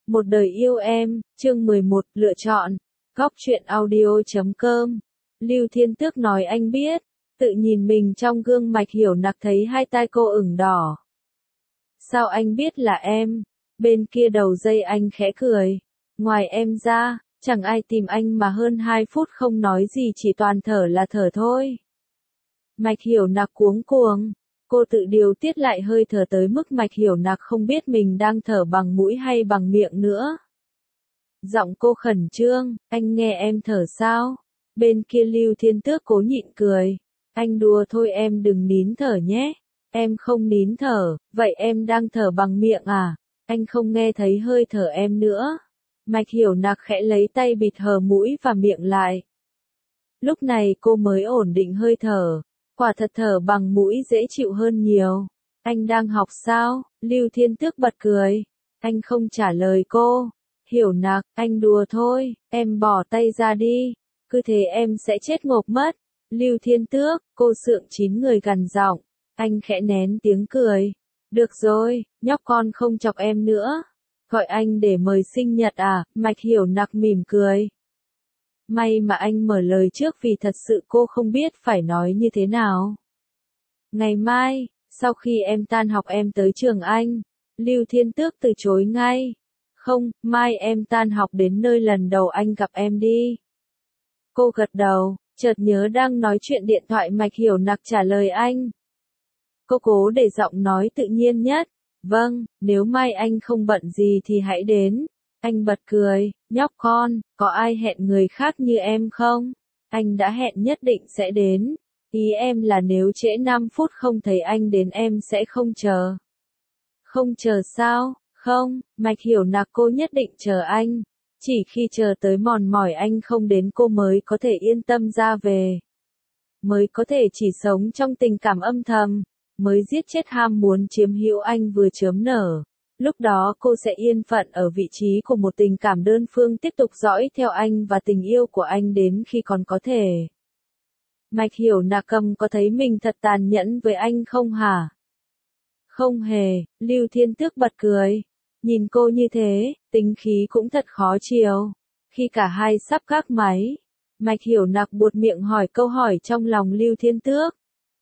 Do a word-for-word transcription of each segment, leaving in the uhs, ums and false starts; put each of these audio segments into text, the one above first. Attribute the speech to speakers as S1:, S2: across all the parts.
S1: Một đời yêu em, chương mười một, lựa chọn. Góc truyện audio chấm com. Lưu Thiên Tước nói anh biết, tự nhìn mình trong gương Mạch Hiểu Nặc thấy hai tai cô ửng đỏ. Sao anh biết là em? Bên kia đầu dây anh khẽ cười. Ngoài em ra, chẳng ai tìm anh mà hơn hai phút không nói gì, chỉ toàn thở là thở thôi. Mạch Hiểu Nặc cuống cuồng. Cô tự điều tiết lại hơi thở tới mức Mạch Hiểu Nặc không biết mình đang thở bằng mũi hay bằng miệng nữa. Giọng cô khẩn trương, anh nghe em thở sao? Bên kia Lưu Thiên Tước cố nhịn cười. Anh đùa thôi, em đừng nín thở nhé. Em không nín thở, vậy em đang thở bằng miệng à? Anh không nghe thấy hơi thở em nữa. Mạch Hiểu Nặc khẽ lấy tay bịt hờ mũi và miệng lại. Lúc này cô mới ổn định hơi thở. Quả thật thở bằng mũi dễ chịu hơn nhiều. Anh đang học sao? Lưu Thiên Tước bật cười. Anh không trả lời cô. Hiểu Nặc, anh đùa thôi, em bỏ tay ra đi. Cứ thế em sẽ chết ngộp mất. Lưu Thiên Tước, cô sượng chín người gằn giọng. Anh khẽ nén tiếng cười. Được rồi, nhóc con không chọc em nữa. Gọi anh để mời sinh nhật à? Mạch Hiểu Nặc mỉm cười. May mà anh mở lời trước vì thật sự cô không biết phải nói như thế nào. Ngày mai, sau khi em tan học em tới trường anh. Lưu Thiên Tước từ chối ngay. Không, mai em tan học đến nơi lần đầu anh gặp em đi. Cô gật đầu, chợt nhớ đang nói chuyện điện thoại. Mạch Hiểu Nặc trả lời anh. Cô cố để giọng nói tự nhiên nhất. Vâng, nếu mai anh không bận gì thì hãy đến. Anh bật cười, nhóc con, có ai hẹn người khác như em không? Anh đã hẹn nhất định sẽ đến. Ý em là nếu trễ năm phút không thấy anh đến em sẽ không chờ. Không chờ sao? Không, Mạch Hiểu Nặc, cô nhất định chờ anh. Chỉ khi chờ tới mòn mỏi anh không đến cô mới có thể yên tâm ra về. Mới có thể chỉ sống trong tình cảm âm thầm. Mới giết chết ham muốn chiếm hữu anh vừa chớm nở. Lúc đó cô sẽ yên phận ở vị trí của một tình cảm đơn phương, tiếp tục dõi theo anh và tình yêu của anh đến khi còn có thể. Mạch Hiểu Nặc cầm có thấy mình thật tàn nhẫn với anh không hả? Không hề, Lưu Thiên Tước bật cười. Nhìn cô như thế, tính khí cũng thật khó chiều. Khi cả hai sắp gác máy, Mạch Hiểu Nặc buột miệng hỏi câu hỏi trong lòng Lưu Thiên Tước.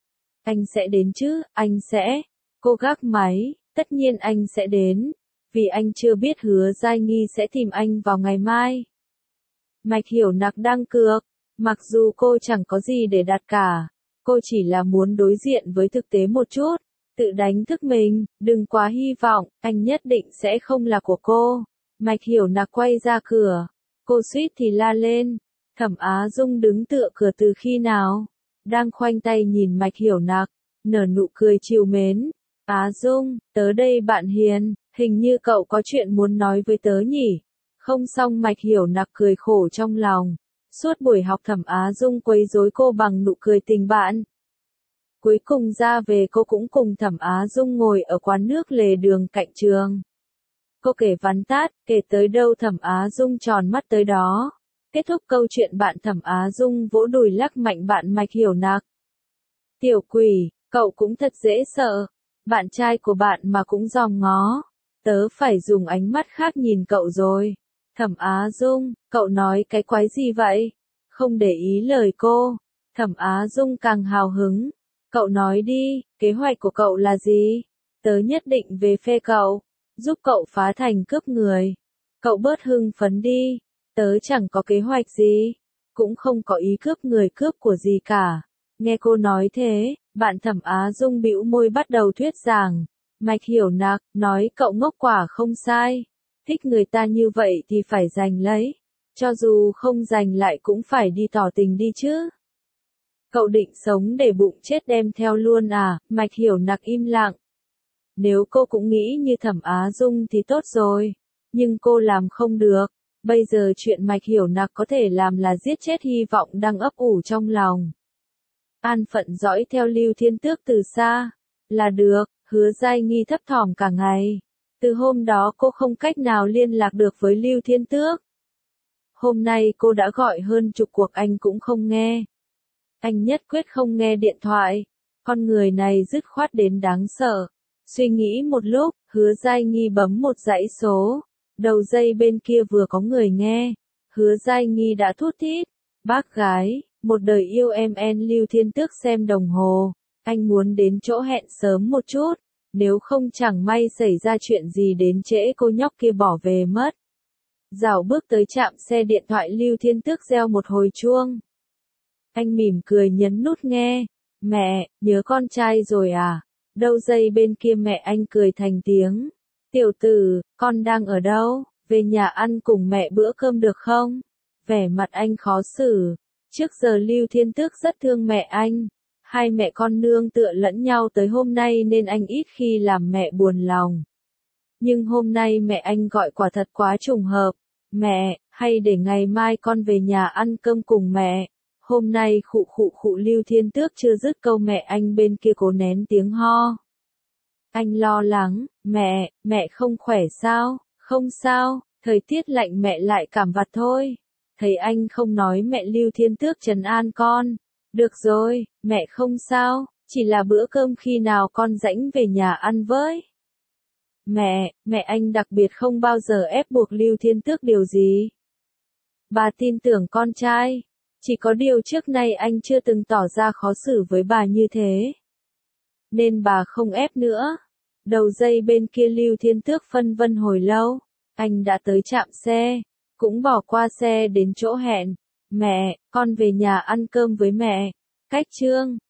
S1: Anh sẽ đến chứ, anh sẽ. Cô gác máy. Tất nhiên anh sẽ đến, vì anh chưa biết Hứa Giai Nghi sẽ tìm anh vào ngày mai. Mạch Hiểu Nặc đang cược, mặc dù cô chẳng có gì để đặt cả, cô chỉ là muốn đối diện với thực tế một chút, tự đánh thức mình, đừng quá hy vọng, anh nhất định sẽ không là của cô. Mạch Hiểu Nặc quay ra cửa, cô suýt thì la lên. Thẩm Á Dung đứng tựa cửa từ khi nào? Đang khoanh tay nhìn Mạch Hiểu Nặc, nở nụ cười trìu mến. Á Dung, tớ đây bạn hiền, hình như cậu có chuyện muốn nói với tớ nhỉ? Không xong. Mạch Hiểu Nặc cười khổ trong lòng. Suốt buổi học Thẩm Á Dung quấy rối cô bằng nụ cười tình bạn. Cuối cùng ra về cô cũng cùng Thẩm Á Dung ngồi ở quán nước lề đường cạnh trường. Cô kể vắn tát, kể tới đâu Thẩm Á Dung tròn mắt tới đó. Kết thúc câu chuyện bạn Thẩm Á Dung vỗ đùi lắc mạnh bạn Mạch Hiểu Nặc. Tiểu quỷ, cậu cũng thật dễ sợ. Bạn trai của bạn mà cũng dòm ngó. Tớ phải dùng ánh mắt khác nhìn cậu rồi. Thẩm Á Dung, cậu nói cái quái gì vậy? Không để ý lời cô. Thẩm Á Dung càng hào hứng. Cậu nói đi, kế hoạch của cậu là gì? Tớ nhất định về phe cậu. Giúp cậu phá thành cướp người. Cậu bớt hưng phấn đi. Tớ chẳng có kế hoạch gì. Cũng không có ý cướp người cướp của gì cả. Nghe cô nói thế, bạn Thẩm Á Dung bĩu môi bắt đầu thuyết giảng. Mạch Hiểu Nặc, nói cậu ngốc quả không sai. Thích người ta như vậy thì phải giành lấy. Cho dù không giành lại cũng phải đi tỏ tình đi chứ. Cậu định sống để bụng chết đem theo luôn à? Mạch Hiểu Nặc im lặng. Nếu cô cũng nghĩ như Thẩm Á Dung thì tốt rồi. Nhưng cô làm không được. Bây giờ chuyện Mạch Hiểu Nặc có thể làm là giết chết hy vọng đang ấp ủ trong lòng. An phận dõi theo Lưu Thiên Tước từ xa. Là được, Hứa Giai Nghi thấp thỏm cả ngày. Từ hôm đó cô không cách nào liên lạc được với Lưu Thiên Tước. Hôm nay cô đã gọi hơn chục cuộc anh cũng không nghe. Anh nhất quyết không nghe điện thoại. Con người này dứt khoát đến đáng sợ. Suy nghĩ một lúc, Hứa Giai Nghi bấm một dãy số. Đầu dây bên kia vừa có người nghe, Hứa Giai Nghi đã thút thít, bác gái, một đời yêu em en Lưu Thiên Tước xem đồng hồ, anh muốn đến chỗ hẹn sớm một chút, nếu không chẳng may xảy ra chuyện gì đến trễ cô nhóc kia bỏ về mất. Dạo bước tới trạm xe điện thoại Lưu Thiên Tước reo một hồi chuông. Anh mỉm cười nhấn nút nghe, mẹ, nhớ con trai rồi à? Đầu dây bên kia mẹ anh cười thành tiếng. Tiểu tử, con đang ở đâu? Về nhà ăn cùng mẹ bữa cơm được không? Vẻ mặt anh khó xử. Trước giờ Lưu Thiên Tước rất thương mẹ anh. Hai mẹ con nương tựa lẫn nhau tới hôm nay nên anh ít khi làm mẹ buồn lòng. Nhưng hôm nay mẹ anh gọi quả thật quá trùng hợp. Mẹ, hay để ngày mai con về nhà ăn cơm cùng mẹ. Hôm nay khụ khụ khụ Lưu Thiên Tước chưa dứt câu mẹ anh bên kia cố nén tiếng ho. Anh lo lắng, mẹ, mẹ không khỏe sao? Không sao, thời tiết lạnh mẹ lại cảm vặt thôi. Thấy anh không nói mẹ Lưu Thiên Tước trấn an con. Được rồi, mẹ không sao, chỉ là bữa cơm khi nào con rảnh về nhà ăn với. Mẹ, mẹ anh đặc biệt không bao giờ ép buộc Lưu Thiên Tước điều gì. Bà tin tưởng con trai, chỉ có điều trước nay anh chưa từng tỏ ra khó xử với bà như thế. Nên bà không ép nữa. Đầu dây bên kia Lưu Thiên Tước phân vân hồi lâu, anh đã tới trạm xe, cũng bỏ qua xe đến chỗ hẹn. Mẹ, con về nhà ăn cơm với mẹ. Cách Trương,